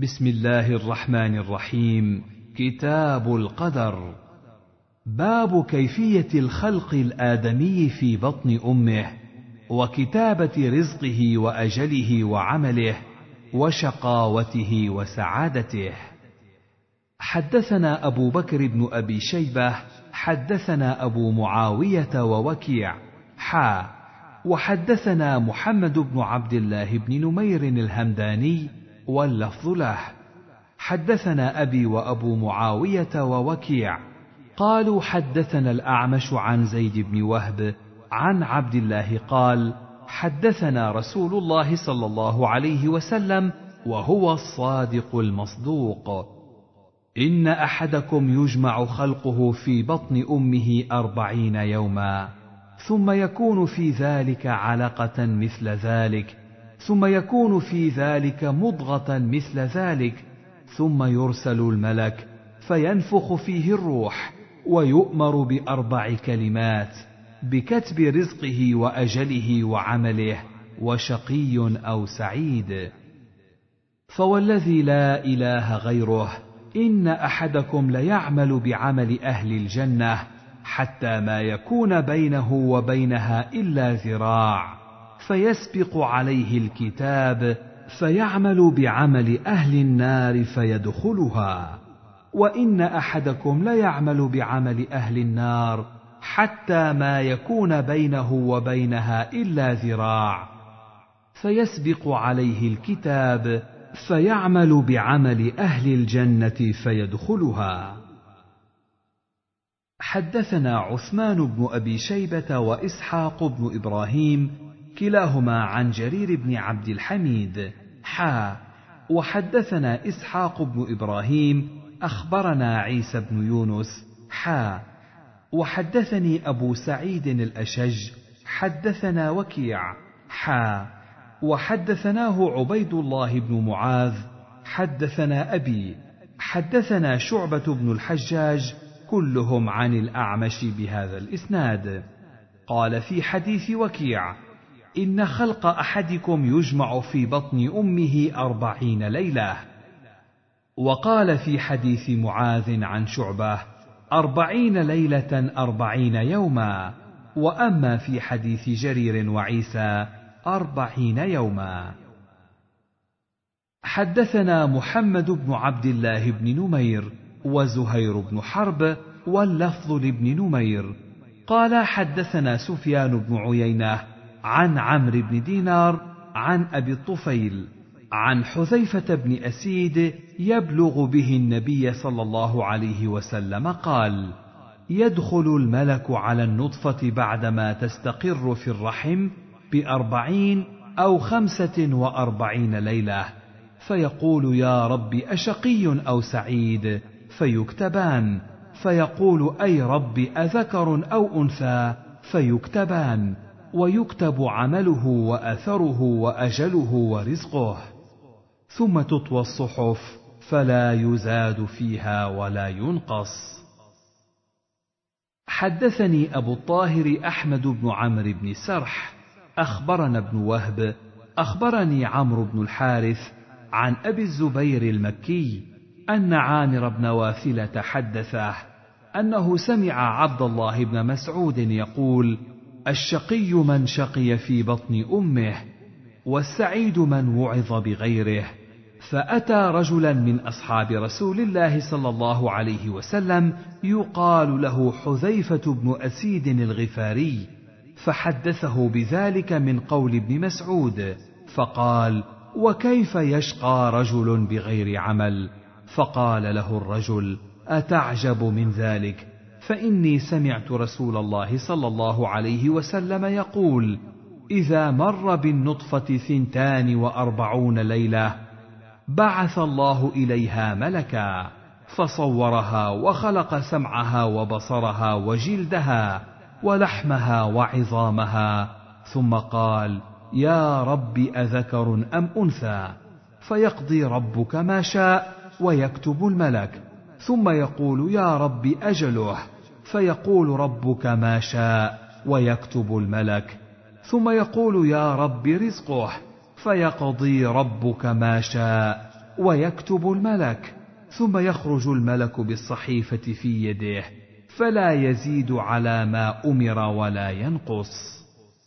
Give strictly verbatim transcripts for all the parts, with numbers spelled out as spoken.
بسم الله الرحمن الرحيم. كتاب القدر. باب كيفية الخلق الآدمي في بطن أمه، وكتابة رزقه وأجله وعمله، وشقاوته وسعادته. حدثنا أبو بكر بن أبي شيبة حدثنا أبو معاوية ووكيع حا وحدثنا محمد بن عبد الله بن نمير الهمداني واللفظ له. حدثنا أبي وأبو معاوية ووكيع قالوا حدثنا الأعمش عن زيد بن وهب عن عبد الله قال حدثنا رسول الله صلى الله عليه وسلم وهو الصادق المصدوق: إن أحدكم يجمع خلقه في بطن أمه أربعين يوما، ثم يكون في ذلك علقة مثل ذلك، ثم يكون في ذلك مضغة مثل ذلك، ثم يرسل الملك فينفخ فيه الروح، ويؤمر بأربع كلمات: بكتب رزقه وأجله وعمله، وشقي أو سعيد. فوالذي لا إله غيره إن أحدكم ليعمل بعمل أهل الجنة حتى ما يكون بينه وبينها إلا ذراع، فيسبق عليه الكتاب فيعمل بعمل أهل النار فيدخلها، وإن أحدكم ليعمل بعمل أهل النار حتى ما يكون بينه وبينها إلا ذراع، فيسبق عليه الكتاب فيعمل بعمل أهل الجنة فيدخلها. حدثنا عثمان بن أبي شيبة وإسحاق بن إبراهيم كلاهما عن جرير بن عبد الحميد حا وحدثنا إسحاق بن إبراهيم أخبرنا عيسى بن يونس حا وحدثني أبو سعيد الأشج حدثنا وكيع حا وحدثناه عبيد الله بن معاذ حدثنا أبي حدثنا شعبة بن الحجاج كلهم عن الأعمش بهذا الإسناد. قال في حديث وكيع: إن خلق أحدكم يجمع في بطن أمه أربعين ليلة. وقال في حديث معاذ عن شعبة: أربعين ليلة أربعين يوما. وأما في حديث جرير وعيسى أربعين يوما. حدثنا محمد بن عبد الله بن نمير وزهير بن حرب واللفظ لابن نمير قال حدثنا سفيان بن عيينة عن عمرو بن دينار عن أبي الطفيل عن حذيفة بن أسيد يبلغ به النبي صلى الله عليه وسلم قال: يدخل الملك على النطفة بعدما تستقر في الرحم بأربعين أو خمسة وأربعين ليلة، فيقول: يا رب أشقي أو سعيد؟ فيكتبان. فيقول: أي رب أذكر أو أنثى؟ فيكتبان. ويكتب عمله وأثره وأجله ورزقه، ثم تطوى الصحف فلا يزاد فيها ولا ينقص. حدثني أبو الطاهر أحمد بن عمرو بن سرح أخبرنا ابن وهب أخبرني عمرو بن الحارث عن أبي الزبير المكي أن عامر بن واثلة حدثه أنه سمع عبد الله بن مسعود يقول: الشقي من شقي في بطن أمه، والسعيد من وعظ بغيره. فأتى رجلا من أصحاب رسول الله صلى الله عليه وسلم يقال له حذيفة بن أسيد الغفاري، فحدثه بذلك من قول ابن مسعود، فقال: وكيف يشقى رجل بغير عمل؟ فقال له الرجل: أتعجب من ذلك؟ فإني سمعت رسول الله صلى الله عليه وسلم يقول: إذا مر بالنطفة ثنتان وأربعون ليلة بعث الله إليها ملكا، فصورها وخلق سمعها وبصرها وجلدها ولحمها وعظامها، ثم قال: يا رب أذكر أم أنثى؟ فيقضي ربك ما شاء ويكتب الملك، ثم يقول: يا رب أجله؟ فيقول ربك ما شاء ويكتب الملك، ثم يقول: يا رب رزقه؟ فيقضي ربك ما شاء ويكتب الملك، ثم يخرج الملك بالصحيفة في يده، فلا يزيد على ما أمر ولا ينقص.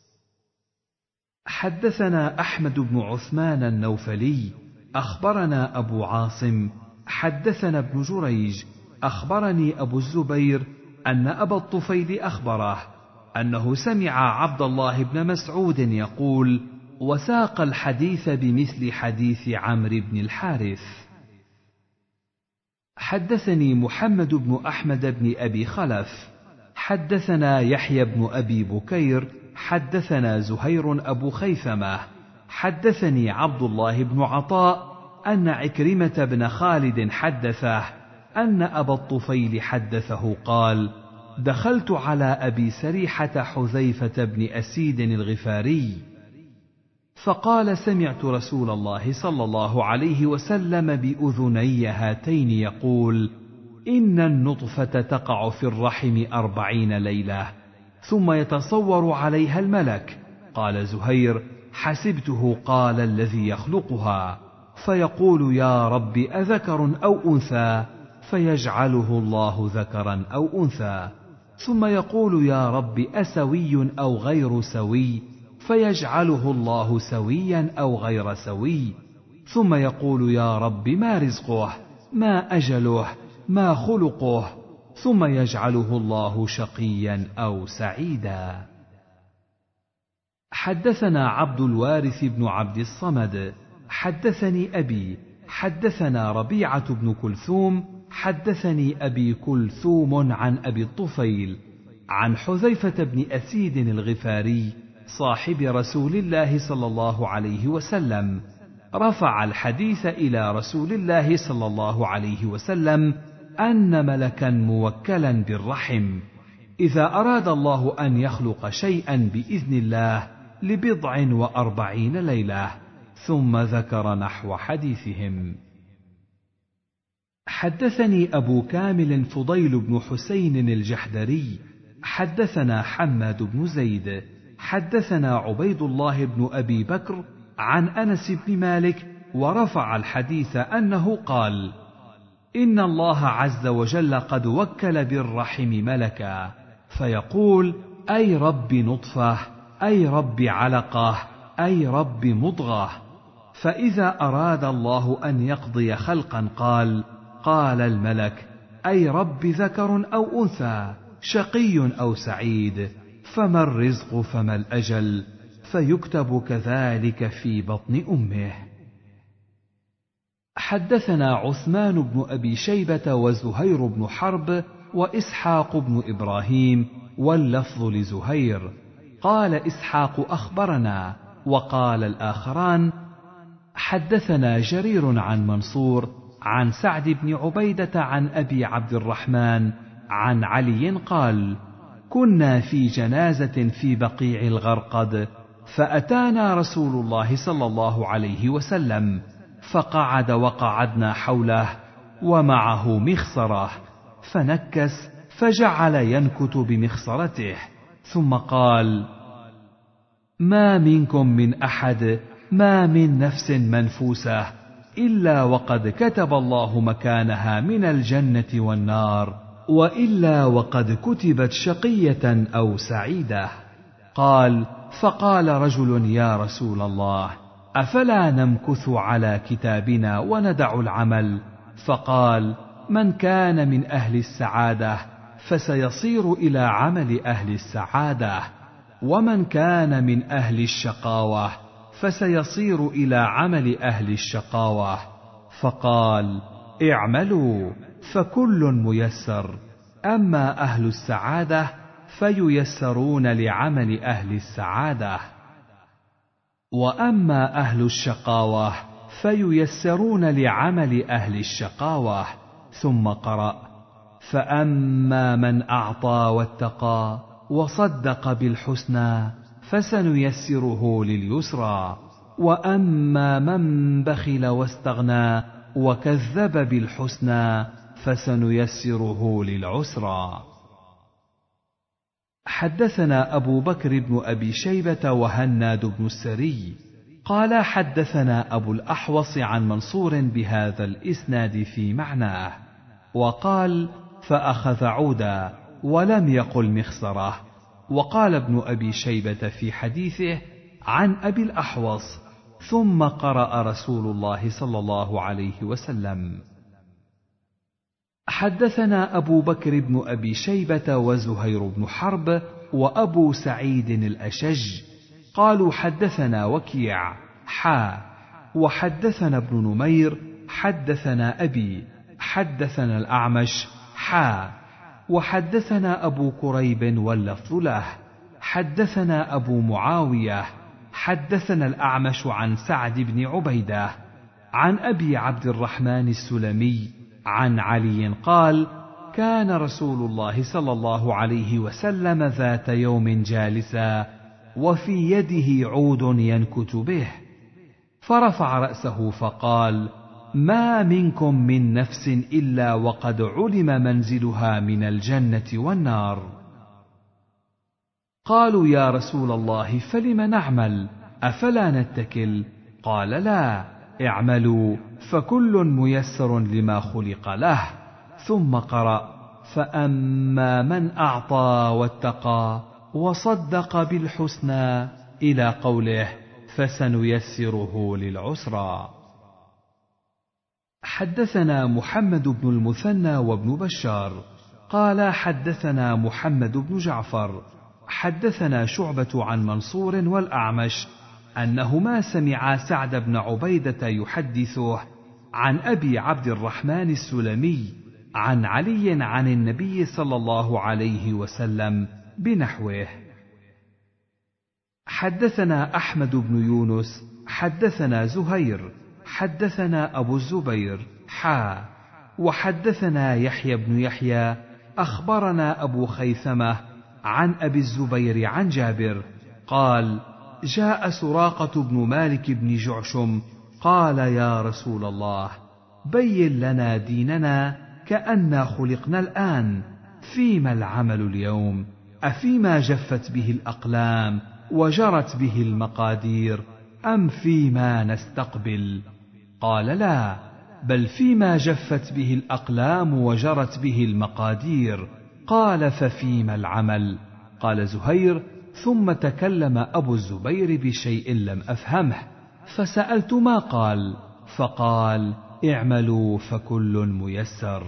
حدثنا أحمد بن عثمان النوفلي أخبرنا أبو عاصم حدثنا ابن جريج أخبرني أبو الزبير أن أبا الطفيل أخبره أنه سمع عبد الله بن مسعود يقول: وساق الحديث بمثل حديث عمرو بن الحارث. حدثني محمد بن أحمد بن أبي خلف حدثنا يحيى بن أبي بكير حدثنا زهير أبو خيثمة حدثني عبد الله بن عطاء أن عكرمة بن خالد حدثه أن أبا الطفيل حدثه قال: دخلت على أبي سريحة حذيفة بن أسيد الغفاري فقال: سمعت رسول الله صلى الله عليه وسلم بأذني هاتين يقول: إن النطفة تقع في الرحم أربعين ليلة ثم يتصور عليها الملك. قال زهير: حسبته قال الذي يخلقها، فيقول: يا رب أذكر أو أنثى؟ فيجعله الله ذكرا أو أنثى. ثم يقول: يا رب أسوي أو غير سوي؟ فيجعله الله سويا أو غير سوي. ثم يقول: يا رب ما رزقه؟ ما أجله؟ ما خلقه؟ ثم يجعله الله شقيا أو سعيدا. حدثنا عبد الوارث بن عبد الصمد حدثني أبي حدثنا ربيعة بن كلثوم حدثني أبي كلثوم عن أبي الطفيل عن حذيفة بن أسيد الغفاري صاحب رسول الله صلى الله عليه وسلم، رفع الحديث إلى رسول الله صلى الله عليه وسلم أن ملكا موكلا بالرحم إذا أراد الله أن يخلق شيئا بإذن الله لبضع وأربعين ليلة، ثم ذكر نحو حديثهم. حدثني أبو كامل فضيل بن حسين الجحدري حدثنا حماد بن زيد حدثنا عبيد الله بن أبي بكر عن أنس بن مالك ورفع الحديث أنه قال: إن الله عز وجل قد وكل بالرحم ملكا فيقول: أي رب نطفة، أي رب علقة، أي رب مضغة. فإذا أراد الله أن يقضي خلقا قال قال الملك: أي رب ذكر أو أنثى، شقي أو سعيد، فما الرزق فما الأجل، فيكتب كذلك في بطن أمه. حدثنا عثمان بن أبي شيبة وزهير بن حرب وإسحاق بن إبراهيم واللفظ لزهير. قال إسحاق: أخبرنا. وقال الآخران: حدثنا جرير عن منصور عن سعد بن عبيدة عن أبي عبد الرحمن عن علي قال: كنا في جنازة في بقيع الغرقد، فأتانا رسول الله صلى الله عليه وسلم، فقعد وقعدنا حوله ومعه مخصرة، فنكس فجعل ينكت بمخصرته، ثم قال: ما منكم من أحد، ما من نفس منفوسة إلا وقد كتب الله مكانها من الجنة والنار، وإلا وقد كتبت شقية أو سعيدة. قال: فقال رجل: يا رسول الله، أفلا نمكث على كتابنا وندع العمل؟ فقال: من كان من أهل السعادة فسيصير إلى عمل أهل السعادة، ومن كان من أهل الشقاوة فسيصير إلى عمل أهل الشقاوة. فقال: اعملوا فكل ميسر، أما أهل السعادة فييسرون لعمل أهل السعادة، وأما أهل الشقاوة فييسرون لعمل أهل الشقاوة. ثم قرأ: فأما من أعطى واتقى وصدق بالحسنى فسنيسره لليسرى، وأما من بخل واستغنى وكذب بالحسنى فسنيسره للعسرى. حدثنا أبو بكر بن أبي شيبة وهناد بن السري قال حدثنا أبو الأحوص عن منصور بهذا الإسناد في معناه، وقال فأخذ عودا ولم يقل مخصرة. وقال ابن أبي شيبة في حديثه عن أبي الأحوص ثم قرأ رسول الله صلى الله عليه وسلم. حدثنا أبو بكر بن أبي شيبة وزهير بن حرب وأبو سعيد الأشج قالوا حدثنا وكيع حا وحدثنا ابن نمير حدثنا أبي حدثنا الأعمش حا وحدثنا أبو كريب واللفظ له حدثنا أبو معاوية حدثنا الأعمش عن سعد بن عبيدة عن أبي عبد الرحمن السلمي عن علي قال كان رسول الله صلى الله عليه وسلم ذات يوم جالسا وفي يده عود ينكت به، فرفع رأسه فقال ما منكم من نفس إلا وقد علم منزلها من الجنة والنار. قالوا يا رسول الله فلم نعمل أفلا نتكل؟ قال لا، اعملوا فكل ميسر لما خلق له. ثم قرأ فأما من أعطى واتقى وصدق بالحسنى إلى قوله فسنيسره للعسرى. حدثنا محمد بن المثنى وابن بشار قال حدثنا محمد بن جعفر حدثنا شعبة عن منصور والأعمش أنهما سمعا سعد بن عبيدة يحدثه عن أبي عبد الرحمن السلمي عن علي عن النبي صلى الله عليه وسلم بنحوه. حدثنا أحمد بن يونس حدثنا زهير حدثنا أبو الزبير حا وحدثنا يحيى بن يحيى أخبرنا أبو خيثمة عن أبي الزبير عن جابر قال جاء سراقة بن مالك بن جعشم قال يا رسول الله بين لنا ديننا كأننا خلقنا الآن، فيما العمل اليوم؟ أفيما جفت به الأقلام وجرت به المقادير أم فيما نستقبل؟ قال لا، بل فيما جفت به الأقلام وجرت به المقادير. قال ففيما العمل؟ قال زهير ثم تكلم أبو الزبير بشيء لم أفهمه فسألت ما قال، فقال اعملوا فكل ميسر.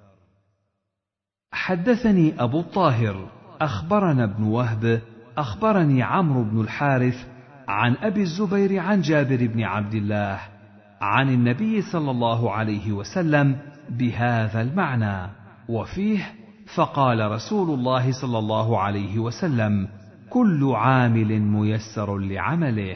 حدثني أبو الطاهر أخبرنا ابن وهب أخبرني عمرو بن الحارث عن أبي الزبير عن جابر بن عبد الله عن النبي صلى الله عليه وسلم بهذا المعنى، وفيه فقال رسول الله صلى الله عليه وسلم كل عامل ميسر لعمله.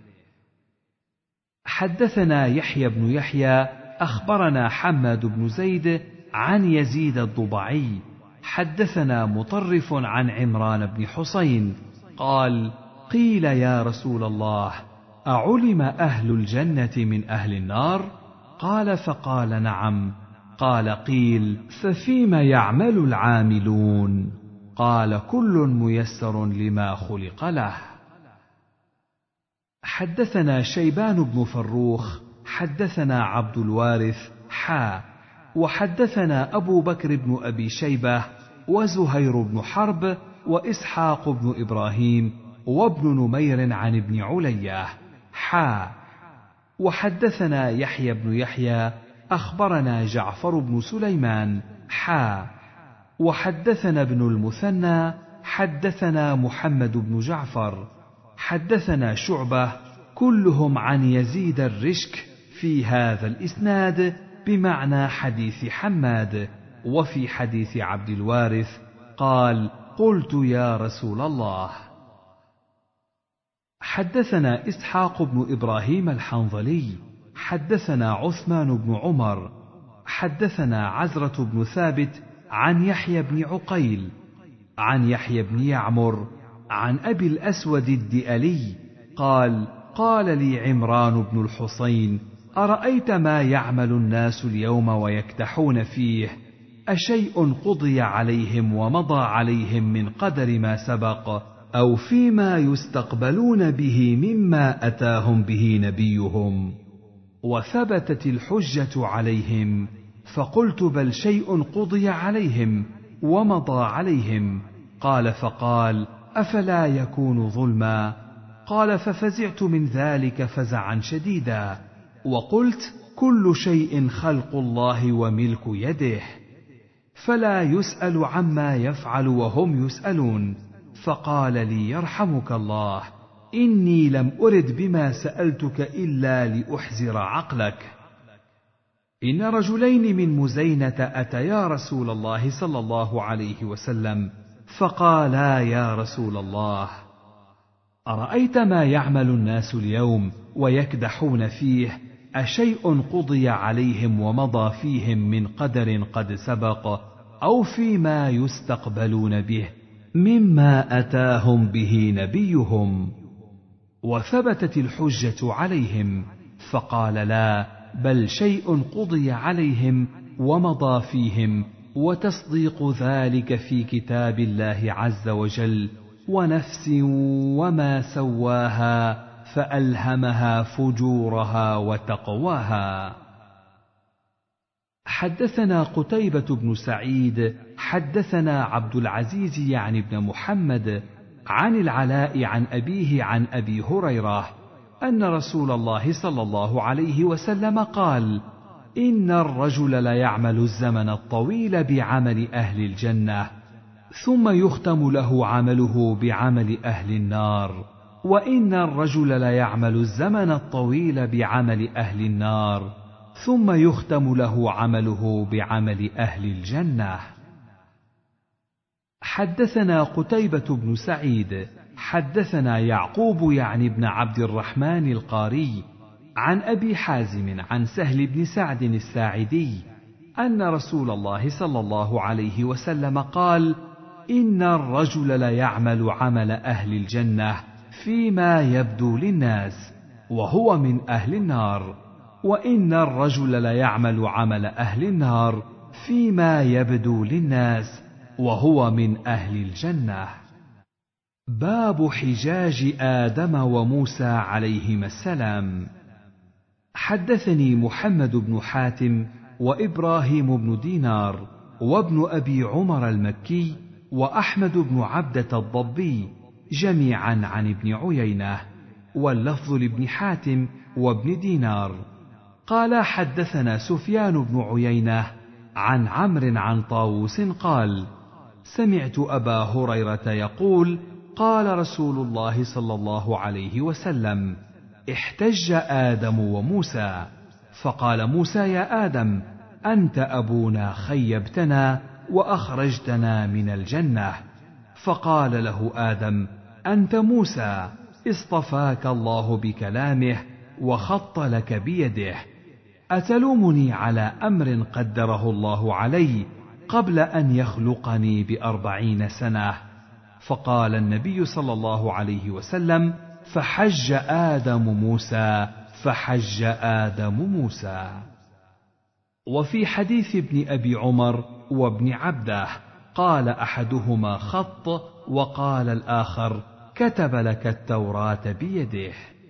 حدثنا يحيى بن يحيى أخبرنا حماد بن زيد عن يزيد الضبعي حدثنا مطرف عن عمران بن حسين قال قيل يا رسول الله أعلم أهل الجنة من أهل النار؟ قال فقال نعم. قال قيل ففيما يعمل العاملون؟ قال كل ميسر لما خلق له. حدثنا شيبان بن فروخ حدثنا عبد الوارث حا وحدثنا أبو بكر بن أبي شيبة وزهير بن حرب وإسحاق بن إبراهيم وابن نمير عن ابن علية حا وحدثنا يحيى بن يحيى أخبرنا جعفر بن سليمان حا وحدثنا ابن المثنى حدثنا محمد بن جعفر حدثنا شعبة كلهم عن يزيد الرشك في هذا الإسناد بمعنى حديث حماد. وفي حديث عبد الوارث قال قلت يا رسول الله. حدثنا إسحاق بن إبراهيم الحنظلي حدثنا عثمان بن عمر حدثنا عزرة بن ثابت عن يحيى بن عقيل عن يحيى بن يعمر عن أبي الأسود الدئلي قال قال لي عمران بن الحصين أرأيت ما يعمل الناس اليوم ويكدحون فيه، أشيء قضي عليهم ومضى عليهم من قدر ما سبق أو فيما يستقبلون به مما أتاهم به نبيهم. وثبتت الحجة عليهم، فقلت بل شيء قضي عليهم ومضى عليهم. قال فقال أفلا يكون ظلما؟ قال ففزعت من ذلك فزعا شديدا، وقلت كل شيء خلق الله وملك يده، فلا يسأل عما يفعل وهم يسألون. فقال لي يرحمك الله إني لم أرد بما سألتك إلا لأحزر عقلك. إن رجلين من مزينة أتيا رسول الله صلى الله عليه وسلم فقالا يا رسول الله أرأيت ما يعمل الناس اليوم ويكدحون فيه، أشيء قضي عليهم ومضى فيهم من قدر قد سبق، أو فيما يستقبلون به مما أتاهم به نبيهم؟ وثبتت الحجة عليهم، فقال لا، بل شيء قضي عليهم ومضى فيهم، وتصديق ذلك في كتاب الله عز وجل. ونفس وما سواها فألهمها فجورها وتقواها. حدثنا قتيبة بن سعيد حدثنا عبد العزيز يعني بن محمد عن العلاء عن أبيه عن أبي هريرة أن رسول الله صلى الله عليه وسلم قال: إن الرجل ليعمل الزمن الطويل بعمل أهل الجنة، ثم يختم له عمله بعمل أهل النار، وإن الرجل ليعمل الزمن الطويل بعمل أهل النار، ثم يختم له عمله بعمل أهل الجنة. حدثنا قتيبة بن سعيد حدثنا يعقوب يعني بن عبد الرحمن القاري عن أبي حازم عن سهل بن سعد الساعدي أن رسول الله صلى الله عليه وسلم قال: إن الرجل ليعمل عمل أهل الجنة فيما يبدو للناس وهو من أهل النار، وإن الرجل ليعمل عمل أهل النار فيما يبدو للناس وهو من أهل الجنة. باب حجاج آدم وموسى عليهما السلام. حدثني محمد بن حاتم وإبراهيم بن دينار وابن أبي عمر المكي وأحمد بن عبدة الضبي جميعا عن ابن عيينة، واللفظ لابن حاتم وابن دينار قال: حدثنا سفيان بن عيينة عن عمرو عن طاووس قال: سمعت أبا هريرة يقول: قال رسول الله صلى الله عليه وسلم: احتج آدم وموسى، فقال موسى: يا آدم، أنت أبونا خيبتنا وأخرجتنا من الجنة. فقال له آدم: أنت موسى، اصطفاك الله بكلامه وخط لك بيده، أتلومني على أمر قدره الله علي قبل أن يخلقني بأربعين سنة؟ فقال النبي صلى الله عليه وسلم: فحج آدم موسى، فحج آدم موسى. وفي حديث ابن أبي عمر وابن عبده قال أحدهما خط، وقال الآخر كتب لك التوراة بيده.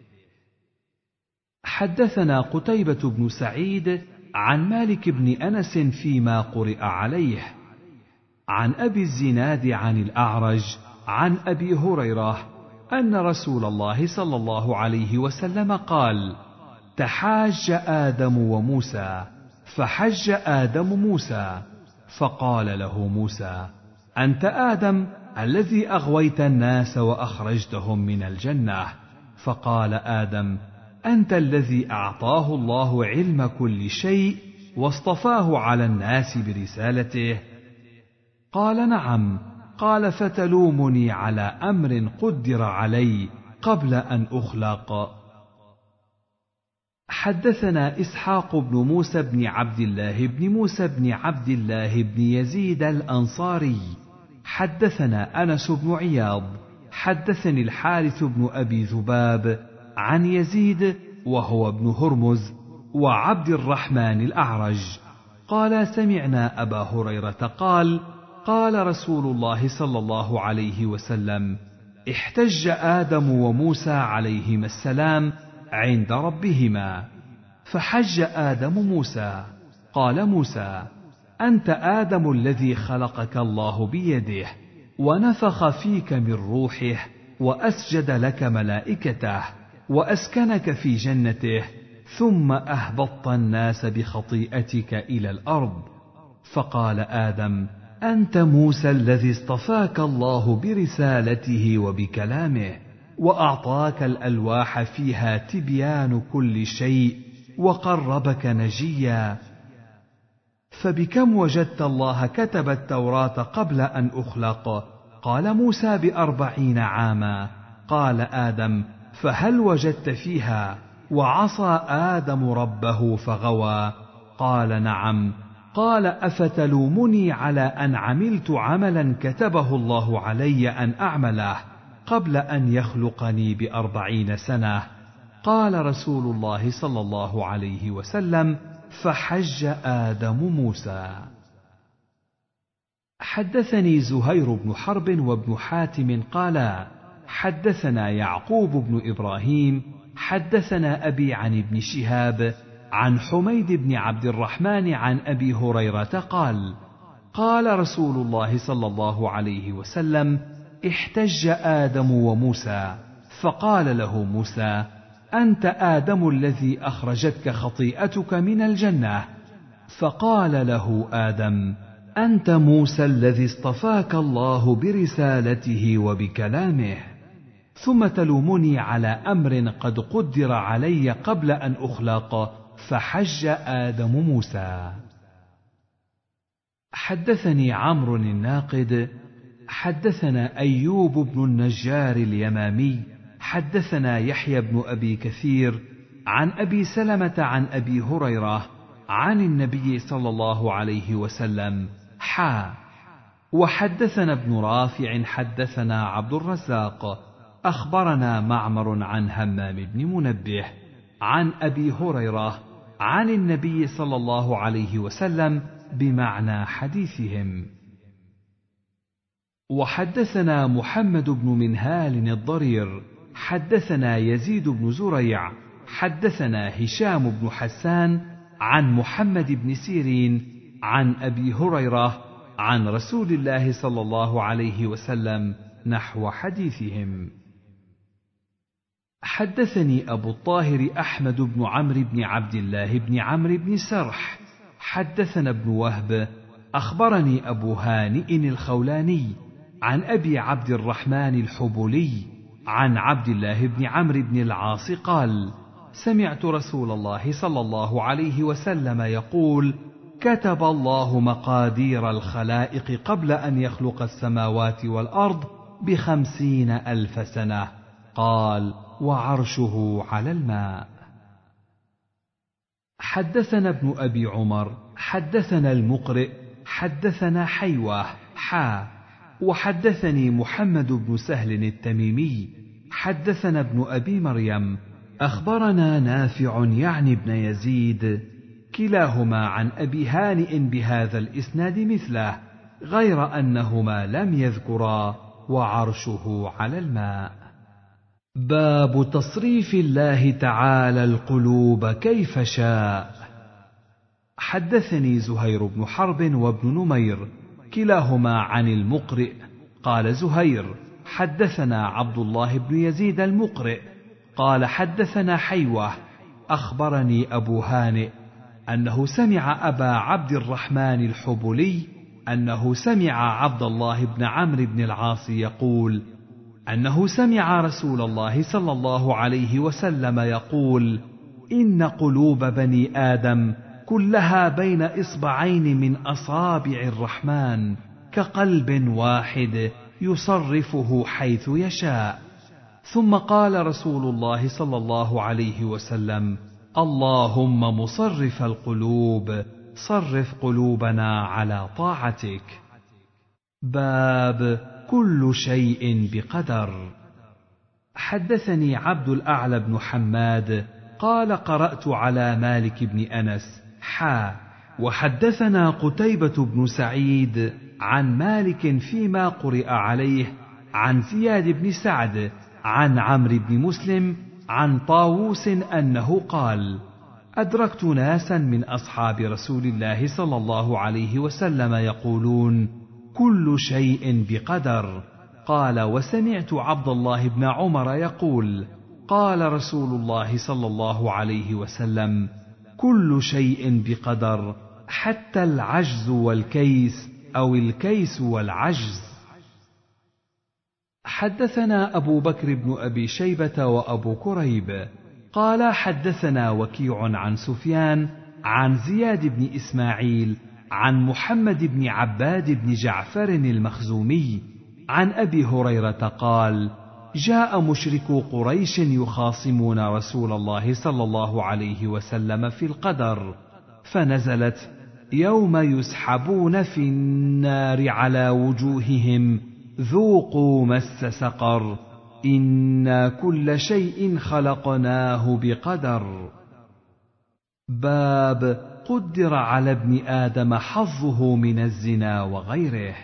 حدثنا قتيبة بن سعيد عن مالك بن أنس فيما قرئ عليه عن أبي الزناد عن الأعرج عن أبي هريرة أن رسول الله صلى الله عليه وسلم قال: تحاج آدم وموسى، فحج آدم موسى، فقال له موسى: أنت آدم الذي أغويت الناس وأخرجتهم من الجنة. فقال آدم: أنت الذي أعطاه الله علم كل شيء واصطفاه على الناس برسالته. قال: نعم. قال: فتلومني على أمر قدر علي قبل أن أخلق. حدثنا إسحاق بن موسى بن عبد الله بن موسى بن عبد الله بن يزيد الأنصاري حدثنا أنس بن عياض حدثني الحارث بن أبي ذباب عن يزيد وهو ابن هرمز وعبد الرحمن الأعرج قال: سمعنا أبا هريرة قال: قال رسول الله صلى الله عليه وسلم: احتج آدم وموسى عليهما السلام عند ربهما، فحج آدم موسى. قال موسى: أنت آدم الذي خلقك الله بيده، ونفخ فيك من روحه، وأسجد لك ملائكته، وأسكنك في جنته، ثم أهبطت الناس بخطيئتك إلى الأرض. فقال آدم: أنت موسى الذي اصطفاك الله برسالته وبكلامه، وأعطاك الألواح فيها تبيان كل شيء، وقربك نجيا. فبكم وجدت الله كتب التوراة قبل أن أخلق؟ قال موسى: بأربعين عاما. قال آدم: فهل وجدت فيها وعصى آدم ربه فغوى؟ قال: نعم. قال: أفتلومني على أن عملت عملا كتبه الله علي أن أعمله قبل أن يخلقني بأربعين سنة؟ قال رسول الله صلى الله عليه وسلم: فحج آدم موسى. حدثني زهير بن حرب وابن حاتم قالا: حدثنا يعقوب بن إبراهيم حدثنا أبي عن ابن شهاب عن حميد بن عبد الرحمن عن أبي هريرة قال: قال رسول الله صلى الله عليه وسلم: احتج آدم وموسى، فقال له موسى: أنت آدم الذي أخرجتك خطيئتك من الجنة. فقال له آدم: أنت موسى الذي اصطفاك الله برسالته وبكلامه. ثم تلومني على أمر قد قدر علي قبل أن أخلق، فحج آدم موسى. حدثني عمرو الناقد حدثنا أيوب بن النجار اليمامي حدثنا يحيى بن أبي كثير عن أبي سلمة عن أبي هريرة عن النبي صلى الله عليه وسلم حا. وحدثنا ابن رافع حدثنا عبد الرزاق أخبرنا معمر عن همام بن منبه عن أبي هريرة عن النبي صلى الله عليه وسلم بمعنى حديثهم. وحدثنا محمد بن منهال الضرير حدثنا يزيد بن زريع حدثنا هشام بن حسان عن محمد بن سيرين عن أبي هريرة عن رسول الله صلى الله عليه وسلم نحو حديثهم. حدثني أبو الطاهر أحمد بن عمرو بن عبد الله بن عمرو بن سرح حدثنا ابن وهب أخبرني أبو هانئ الخولاني عن أبي عبد الرحمن الحبولي عن عبد الله بن عمرو بن العاص قال: سمعت رسول الله صلى الله عليه وسلم يقول: كتب الله مقادير الخلائق قبل أن يخلق السماوات والأرض بخمسين ألف سنة. قال: وعرشه على الماء. حدثنا ابن أبي عمر حدثنا المقرئ حدثنا حيوة حا. وحدثني محمد بن سهل التميمي حدثنا ابن أبي مريم أخبرنا نافع يعني ابن يزيد كلاهما عن أبي هانئ بهذا الإسناد مثله، غير أنهما لم يذكرا وعرشه على الماء. باب تصريف الله تعالى القلوب كيف شاء. حدثني زهير بن حرب وابن نمير كلاهما عن المقرئ قال زهير: حدثنا عبد الله بن يزيد المقرئ قال: حدثنا حيوة أخبرني أبو هانئ أنه سمع أبا عبد الرحمن الحبلي أنه سمع عبد الله بن عمرو بن العاص يقول أنه سمع رسول الله صلى الله عليه وسلم يقول: إن قلوب بني آدم كلها بين إصبعين من أصابع الرحمن كقلب واحد يصرفه حيث يشاء. ثم قال رسول الله صلى الله عليه وسلم: اللهم مصرف القلوب صرف قلوبنا على طاعتك. باب كل شيء بقدر. حدثني عبد الأعلى بن حماد قال: قرأت على مالك بن أنس حا. وحدثنا قتيبة بن سعيد عن مالك فيما قرئ عليه عن زياد بن سعد عن عمرو بن مسلم عن طاووس أنه قال: أدركت ناسا من أصحاب رسول الله صلى الله عليه وسلم يقولون: كل شيء بقدر. قال: وسمعت عبد الله بن عمر يقول: قال رسول الله صلى الله عليه وسلم: كل شيء بقدر، حتى العجز والكيس، أو الكيس والعجز. حدثنا أبو بكر بن أبي شيبة وأبو كريب قال حدثنا وكيع عن سفيان عن زياد بن إسماعيل عن محمد بن عباد بن جعفر المخزومي عن أبي هريرة قال: جاء مشركو قريش يخاصمون رسول الله صلى الله عليه وسلم في القدر، فنزلت: يوم يسحبون في النار على وجوههم ذوقوا مس سقر، إنا كل شيء خلقناه بقدر. باب قدر على ابن آدم حظه من الزنا وغيره.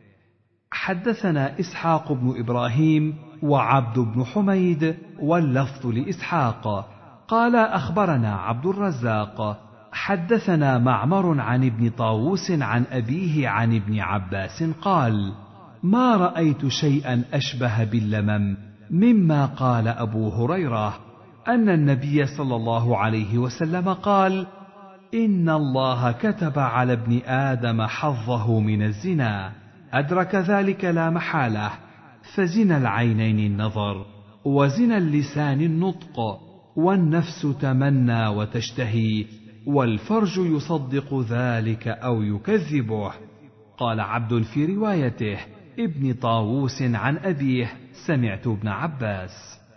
حدثنا إسحاق بن إبراهيم وعبد بن حميد واللفظ لإسحاق قال أخبرنا عبد الرزاق حدثنا معمر عن ابن طاووس عن أبيه عن ابن عباس قال: ما رأيت شيئا أشبه باللمم مما قال أبو هريرة، أن النبي صلى الله عليه وسلم قال: إن الله كتب على ابن آدم حظه من الزنا، أدرك ذلك لا محالة، فزنا العينين النظر، وزنا اللسان النطق، والنفس تمنى وتشتهي، والفرج يصدق ذلك أو يكذبه. قال عبد في روايته: ابن طاووس عن أبيه سمعت ابن عباس.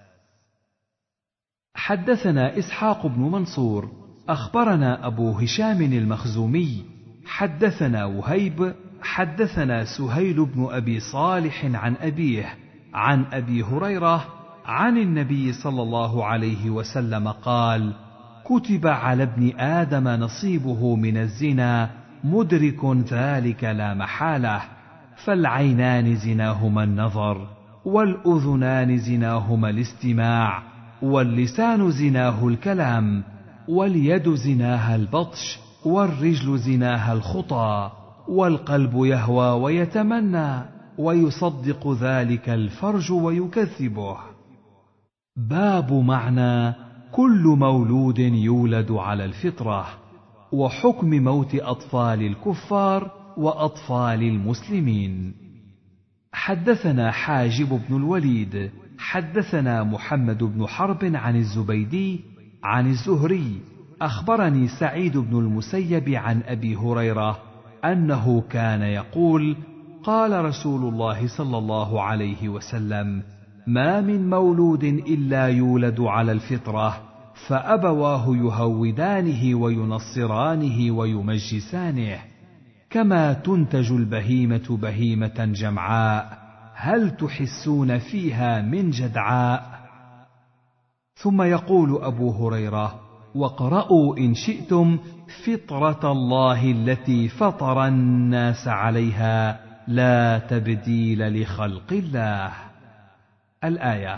حدثنا إسحاق بن منصور أخبرنا أبو هشام المخزومي حدثنا وهيب حدثنا سهيل بن أبي صالح عن أبيه عن أبي هريرة عن النبي صلى الله عليه وسلم قال: كتب على ابن آدم نصيبه من الزنا، مدرك ذلك لا محالة، فالعينان زناهما النظر، والأذنان زناهما الاستماع، واللسان زناه الكلام، واليد زناها البطش، والرجل زناها الخطى، والقلب يهوى ويتمنى، ويصدق ذلك الفرج ويكذبه. باب معنى كل مولود يولد على الفطرة، وحكم موت أطفال الكفار وأطفال المسلمين. حدثنا حاجب بن الوليد حدثنا محمد بن حرب عن الزبيدي عن الزهري أخبرني سعيد بن المسيب عن أبي هريرة أنه كان يقول: قال رسول الله صلى الله عليه وسلم: ما من مولود إلا يولد على الفطرة، فأبواه يهودانه وينصرانه ويمجسانه، كما تنتج البهيمة بهيمة جمعاء، هل تحسون فيها من جدعاء؟ ثم يقول أبو هريرة: واقرأوا إن شئتم فطرة الله التي فطر الناس عليها، لا تبديل لخلق الله. الآية.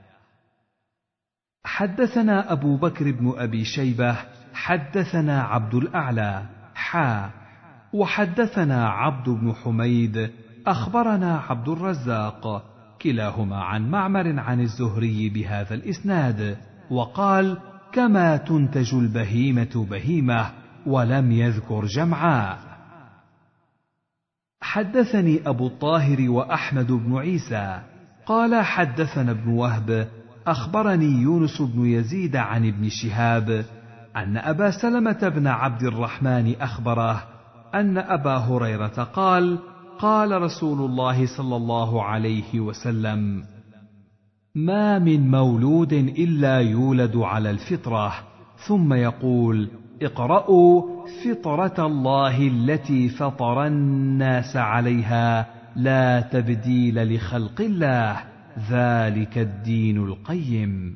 حدثنا أبو بكر بن أبي شيبة حدثنا عبد الأعلى حا وحدثنا عبد بن حميد أخبرنا عبد الرزاق كلاهما عن معمر عن الزهري بهذا الإسناد، وقال: كما تنتج البهيمة بهيمة، ولم يذكر جمعاء. حدثني أبو الطاهر وأحمد بن عيسى قال حدثنا ابن وهب أخبرني يونس بن يزيد عن ابن شهاب أن أبا سلمة بن عبد الرحمن أخبره أن أبا هريرة قال: قال رسول الله صلى الله عليه وسلم: ما من مولود إلا يولد على الفطرة، ثم يقول: اقرأوا فطرة الله التي فطر الناس عليها، لا تبديل لخلق الله، ذلك الدين القيم.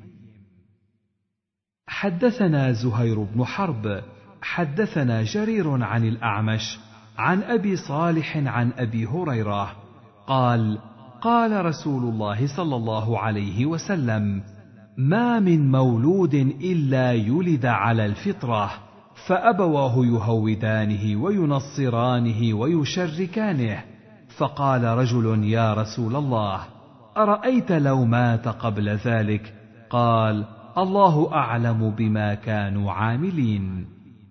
حدثنا زهير بن حرب حدثنا جرير عن الأعمش عن أبي صالح عن أبي هريرة قال: قال رسول الله صلى الله عليه وسلم: ما من مولود إلا يولد على الفطرة، فأبواه يهودانه وينصرانه ويشركانه. فقال رجل: يا رسول الله، أرأيت لو مات قبل ذلك؟ قال: الله أعلم بما كانوا عاملين.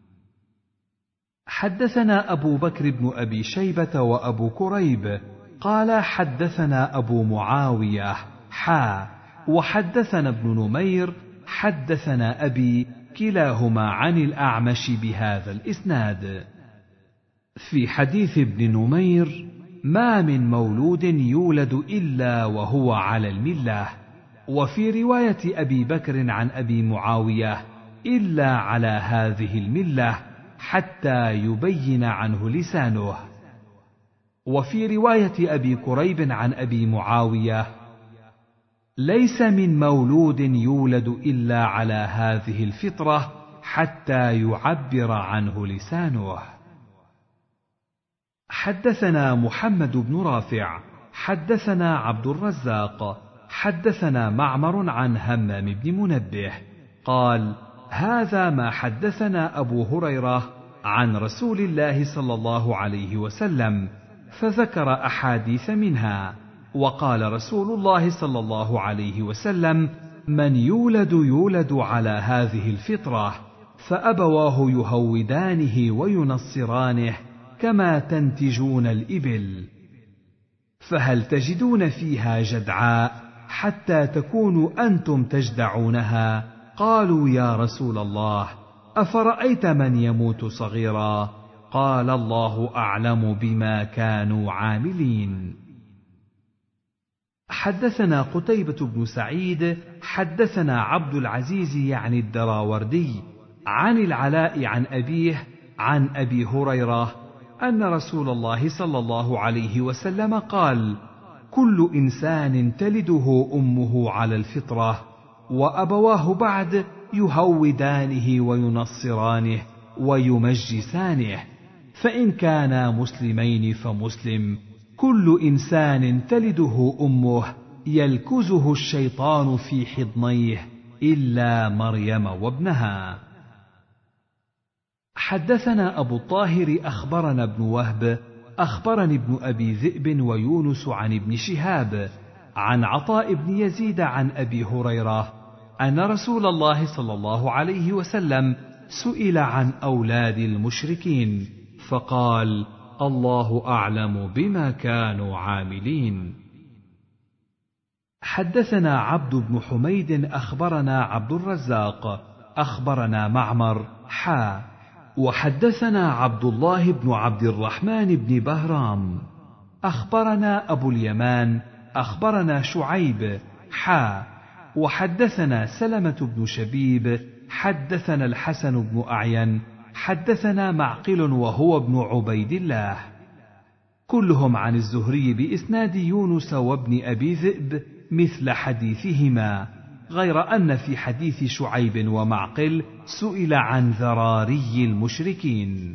حدثنا أبو بكر بن أبي شيبة وأبو كريب قال حدثنا أبو معاوية حا وحدثنا ابن نمير حدثنا أبي كلاهما عن الأعمش بهذا الإسناد. في حديث ابن نمير: ما من مولود يولد إلا وهو على الملة. وفي رواية أبي بكر عن أبي معاوية: إلا على هذه الملة حتى يبين عنه لسانه. وفي رواية أبي كريب عن أبي معاوية: ليس من مولود يولد إلا على هذه الفطرة حتى يعبر عنه لسانه. حدثنا محمد بن رافع حدثنا عبد الرزاق حدثنا معمر عن همام بن منبه قال: هذا ما حدثنا أبو هريرة عن رسول الله صلى الله عليه وسلم، فذكر أحاديث منها. وقال رسول الله صلى الله عليه وسلم: من يولد يولد على هذه الفطرة، فأبواه يهودانه وينصرانه كما تنتجون الإبل، فهل تجدون فيها جدعاء حتى تكونوا أنتم تجدعونها؟ قالوا: يا رسول الله، أفرأيت من يموت صغيرا؟ قال: الله أعلم بما كانوا عاملين. حدثنا قتيبة بن سعيد حدثنا عبد العزيز يعني الدراوردي عن العلاء عن أبيه عن أبي هريرة أن رسول الله صلى الله عليه وسلم قال: كل إنسان تلده أمه على الفطرة، وأبواه بعد يهودانه وينصرانه ويمجسانه، فإن كانا مسلمين فمسلم. كل إنسان تلده أمه يلكزه الشيطان في حضنيه إلا مريم وابنها. حدثنا أبو الطاهر أخبرنا ابن وهب أخبرني ابن أبي ذئب ويونس عن ابن شهاب عن عطاء بن يزيد عن أبي هريرة أن رسول الله صلى الله عليه وسلم سئل عن أولاد المشركين فقال: الله أعلم بما كانوا عاملين. حدثنا عبد بن حميد أخبرنا عبد الرزاق أخبرنا معمر حا وحدثنا عبد الله بن عبد الرحمن بن بهرام أخبرنا أبو اليمان أخبرنا شعيب حا وحدثنا سلمة بن شبيب حدثنا الحسن بن أعين حدثنا معقل وهو ابن عبيد الله كلهم عن الزهري بإسناد يونس وابن أبي ذئب مثل حديثهما، غير أن في حديث شعيب ومعقل سئل عن ذراري المشركين.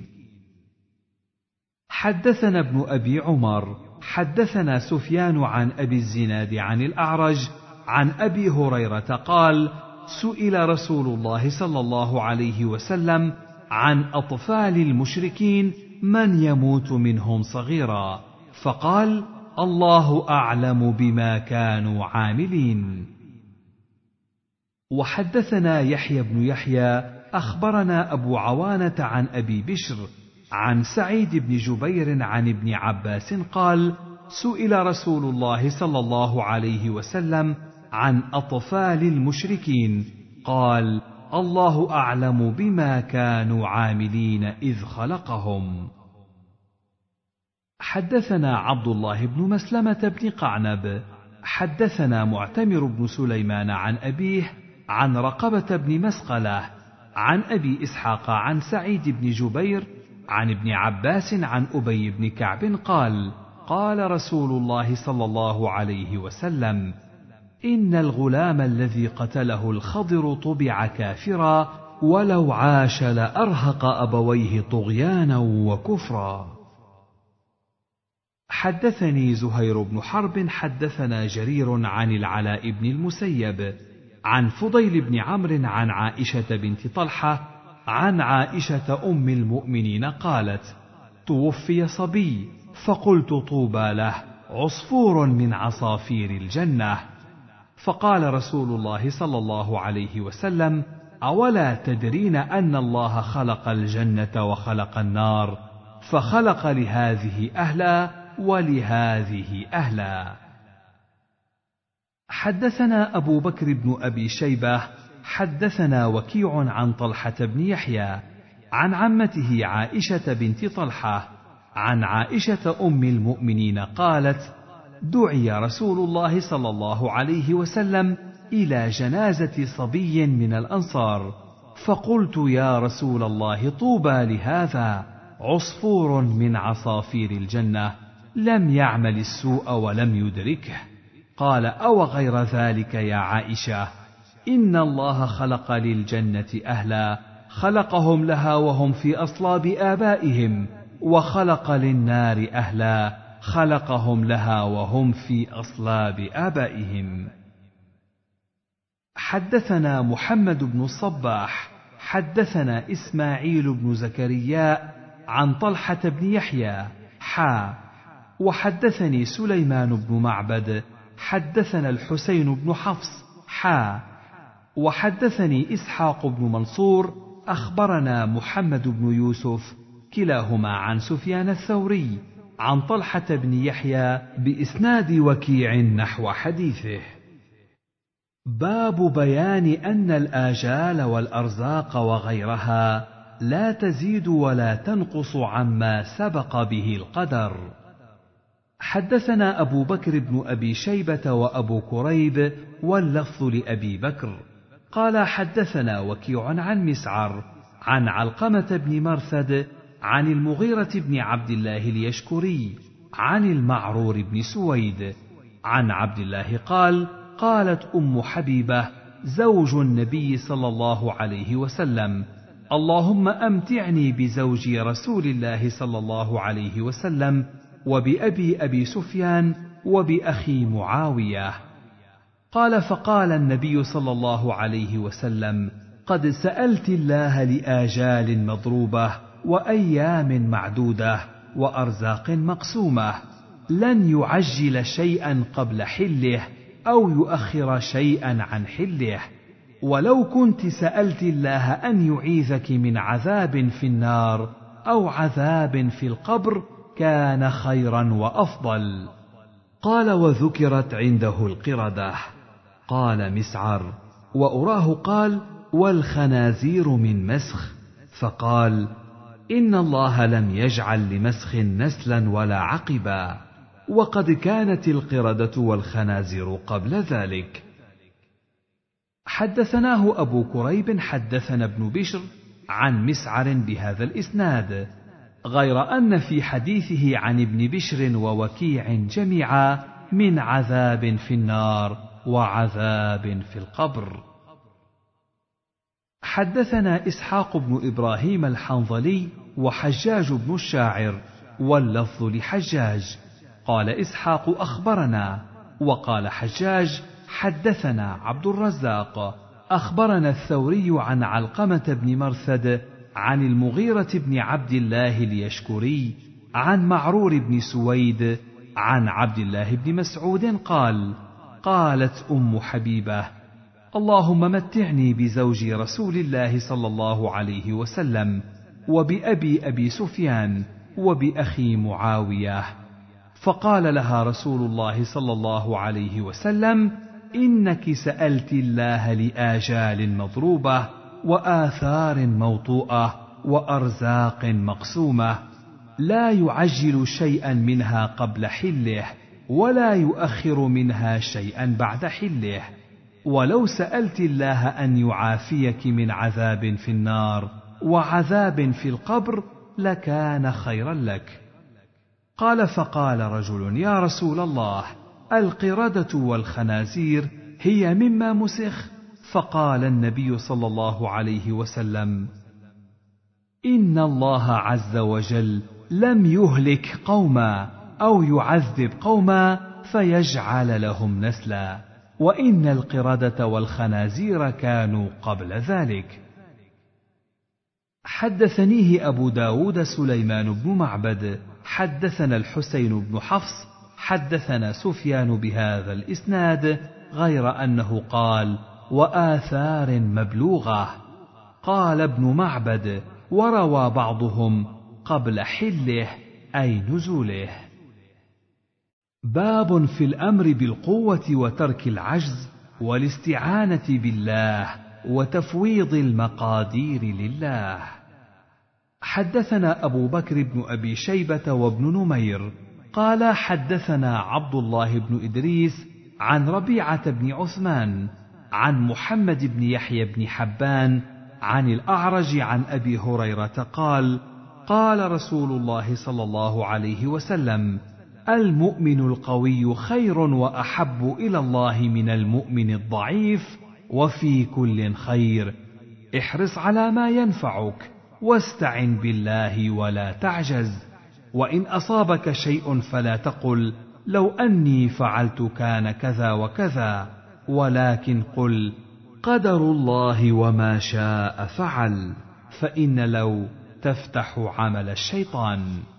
حدثنا ابن أبي عمر حدثنا سفيان عن أبي الزناد عن الأعرج عن أبي هريرة قال: سئل رسول الله صلى الله عليه وسلم عن أطفال المشركين من يموت منهم صغيرا، فقال: الله أعلم بما كانوا عاملين. وحدثنا يحيى بن يحيى أخبرنا أبو عوانة عن أبي بشر عن سعيد بن جبير عن ابن عباس قال: سئل رسول الله صلى الله عليه وسلم عن أطفال المشركين قال: الله أعلم بما كانوا عاملين إذ خلقهم. حدثنا عبد الله بن مسلمة بن قعنب حدثنا معتمر بن سليمان عن أبيه عن رقبة بن مسقلة عن أبي إسحاق عن سعيد بن جبير عن ابن عباس عن أبي بن كعب قال: قال رسول الله صلى الله عليه وسلم: إن الغلام الذي قتله الخضر طبع كافرا ولو عاش لأرهق أبويه طغيانا وكفرا. حدثني زهير بن حرب حدثنا جرير عن العلاء بن المسيب عن فضيل بن عمرو عن عائشة بنت طلحة عن عائشة أم المؤمنين قالت: توفي صبي فقلت: طوبى له، عصفور من عصافير الجنة. فقال رسول الله صلى الله عليه وسلم: أولا تدرين أن الله خلق الجنة وخلق النار، فخلق لهذه أهلا ولهذه أهلا. حدثنا أبو بكر بن أبي شيبة حدثنا وكيع عن طلحة بن يحيى عن عمته عائشة بنت طلحة عن عائشة أم المؤمنين قالت: دعي رسول الله صلى الله عليه وسلم إلى جنازة صبي من الأنصار، فقلت: يا رسول الله، طوبى لهذا، عصفور من عصافير الجنة، لم يعمل السوء ولم يدركه. قال: أو غير ذلك يا عائشة، إن الله خلق للجنة أهلا، خلقهم لها وهم في أصلاب آبائهم، وخلق للنار أهلا، خلقهم لها وهم في أصلاب آبائهم. حدثنا محمد بن الصباح حدثنا إسماعيل بن زكريا عن طلحة بن يحيى حا وحدثني سليمان بن معبد حدثنا الحسين بن حفص حا وحدثني إسحاق بن منصور أخبرنا محمد بن يوسف كلاهما عن سفيان الثوري عن طلحة بن يحيى بإسناد وكيع نحو حديثه. باب بيان أن الآجال والأرزاق وغيرها لا تزيد ولا تنقص عما سبق به القدر. حدثنا أبو بكر بن أبي شيبة وأبو كريب واللفظ لأبي بكر قال: حدثنا وكيع عن مسعر عن علقمة بن مرثد عن المغيرة بن عبد الله اليشكري عن المعرور بن سويد عن عبد الله قال: قالت أم حبيبة زوج النبي صلى الله عليه وسلم: اللهم أمتعني بزوجي رسول الله صلى الله عليه وسلم وبأبي أبي سفيان وبأخي معاوية. قال: فقال النبي صلى الله عليه وسلم: قد سألت الله لآجال مضروبة وأيام معدودة وأرزاق مقسومة، لن يعجل شيئا قبل حله أو يؤخر شيئا عن حله، ولو كنت سألت الله أن يعيذك من عذاب في النار أو عذاب في القبر كان خيرا وأفضل. قال: وذكرت عنده القردة. قال مسعر: وأراه قال: والخنازير من مسخ، فقال: إن الله لم يجعل لمسخ نسلا ولا عقبا، وقد كانت القردة والخنازير قبل ذلك. حدثناه أبو كريب حدثنا ابن بشر عن مسعر بهذا الإسناد، غير أن في حديثه عن ابن بشر ووكيع جميعا من عذاب في النار وعذاب في القبر. حدثنا إسحاق بن إبراهيم الحنظلي وحجاج بن الشاعر واللفظ لحجاج. قال إسحاق: أخبرنا، وقال حجاج: حدثنا عبد الرزاق أخبرنا الثوري عن علقمة بن مرثد عن المغيرة بن عبد الله اليشكري عن معرور بن سويد عن عبد الله بن مسعود قال: قالت أم حبيبة: اللهم متعني بزوج رسول الله صلى الله عليه وسلم وبأبي أبي سفيان وبأخي معاوية. فقال لها رسول الله صلى الله عليه وسلم: إنك سألت الله لآجال مضروبة وآثار موطوءة وأرزاق مقسومة، لا يعجل شيئا منها قبل حله ولا يؤخر منها شيئا بعد حله، ولو سألت الله أن يعافيك من عذاب في النار وعذاب في القبر لكان خيرا لك. قال: فقال رجل: يا رسول الله، القردة والخنازير هي مما مسخ؟ فقال النبي صلى الله عليه وسلم: إن الله عز وجل لم يهلك قوما أو يعذب قوما فيجعل لهم نسلا، وإن القردة والخنازير كانوا قبل ذلك. حدثنيه أبو داود سليمان بن معبد حدثنا الحسين بن حفص حدثنا سفيان بهذا الإسناد، غير أنه قال: وآثار مبلوغة. قال ابن معبد: وروى بعضهم قبل حله أي نزوله. باب في الأمر بالقوة وترك العجز والاستعانة بالله وتفويض المقادير لله. حدثنا أبو بكر بن أبي شيبة وابن نمير قال حدثنا عبد الله بن إدريس عن ربيعة بن عثمان عن محمد بن يحيى بن حبان عن الأعرج عن أبي هريرة قال: قال رسول الله صلى الله عليه وسلم: المؤمن القوي خير وأحب إلى الله من المؤمن الضعيف، وفي كل خير، احرص على ما ينفعك واستعن بالله ولا تعجز، وإن أصابك شيء فلا تقل لو أني فعلت كان كذا وكذا، ولكن قل قدر الله وما شاء فعل، فإن لو تفتح عمل الشيطان.